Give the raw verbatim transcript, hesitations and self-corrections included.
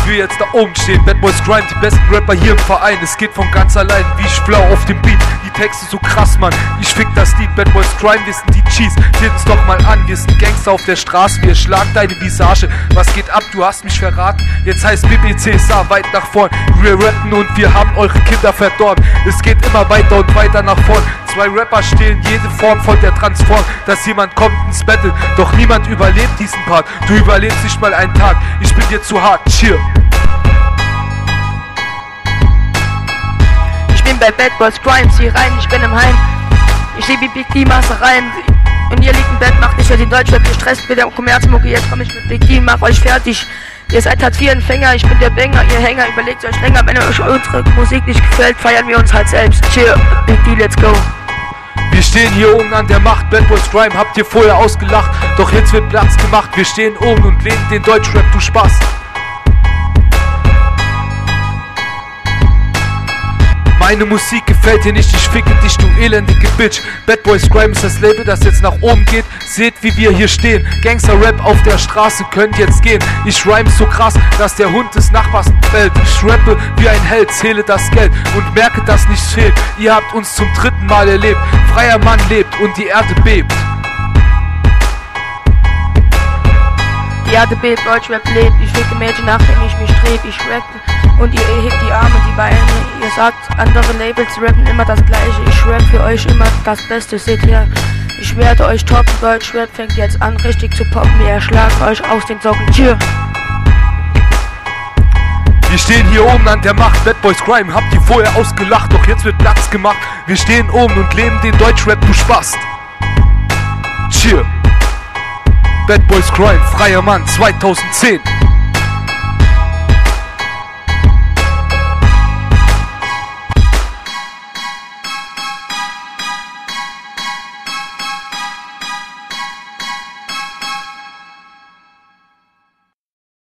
wir jetzt da oben stehen. Bad Boys Crime, die besten Rapper hier im Verein. Es geht von ganz allein, wie ich flow auf dem Beat. Die Texte so krass, Mann, ich fick das Lied. Bad Boys Crime, wir sind die Cheese. Seht uns doch mal an, wir sind Gangster auf der Straße. Wir schlagen deine Visage. Was geht ab, du hast mich verraten. Jetzt heißt B B C S A weit nach vorn. Wir rappen und wir haben eure Kinder verdorben. Es geht immer weiter und weiter nach vorn. Zwei Rapper stehlen jede Form von der Transform. Dass jemand kommt ins Battle, doch niemand überlebt diesen Part. Du überlebst nicht mal einen Tag, ich bin dir zu hart, cheer. Ich bin bei Bad Boys Crime, zieh rein, ich bin im Heim. Ich liebe Big D Masse rein. Und ihr liegt im Bett, macht nicht für den Deutschrap gestresst mit der Kommerzmucke. Jetzt komm ich mit Big D, mach euch fertig. Ihr seid Hartz vier Empfänger, ich bin der Banger, ihr Hänger, überlegt euch länger. Wenn euch unsere Musik nicht gefällt, feiern wir uns halt selbst. Cheer, Big D, let's go. Wir stehen hier oben an der Macht, Bad Boys Crime habt ihr vorher ausgelacht. Doch jetzt wird Platz gemacht, wir stehen oben und lehnen den Deutschrap, du Spaß. Meine Musik gefällt dir nicht, ich ficke dich, du elendige Bitch. Bad Boys Crime ist das Label, das jetzt nach oben geht. Seht, wie wir hier stehen. Gangster-Rap auf der Straße, könnt jetzt gehen. Ich rhyme so krass, dass der Hund des Nachbars bellt. Ich rappe wie ein Held, zähle das Geld und merke, dass nichts fehlt. Ihr habt uns zum dritten Mal erlebt. Freier Mann lebt und die Erde bebt. Die Erde bebt, Deutschrap lebt. Ich ficke Mädchen nach, wenn ich mich dreh. Ich rappe und ihr hebt die Arme, die Beine. Ihr sagt, andere Labels rappen immer das Gleiche. Ich rap für euch immer das Beste, seht her. Ich werde euch toppen, Deutschrap fängt jetzt an richtig zu poppen. Wir erschlagen euch aus den Socken, cheer. Wir stehen hier oben an der Macht, Bad Boys Crime habt ihr vorher ausgelacht. Doch jetzt wird Platz gemacht, wir stehen oben und leben den Deutschrap, du Spast. Cheer. Bad Boys Crime, freier Mann, zweitausendzehn.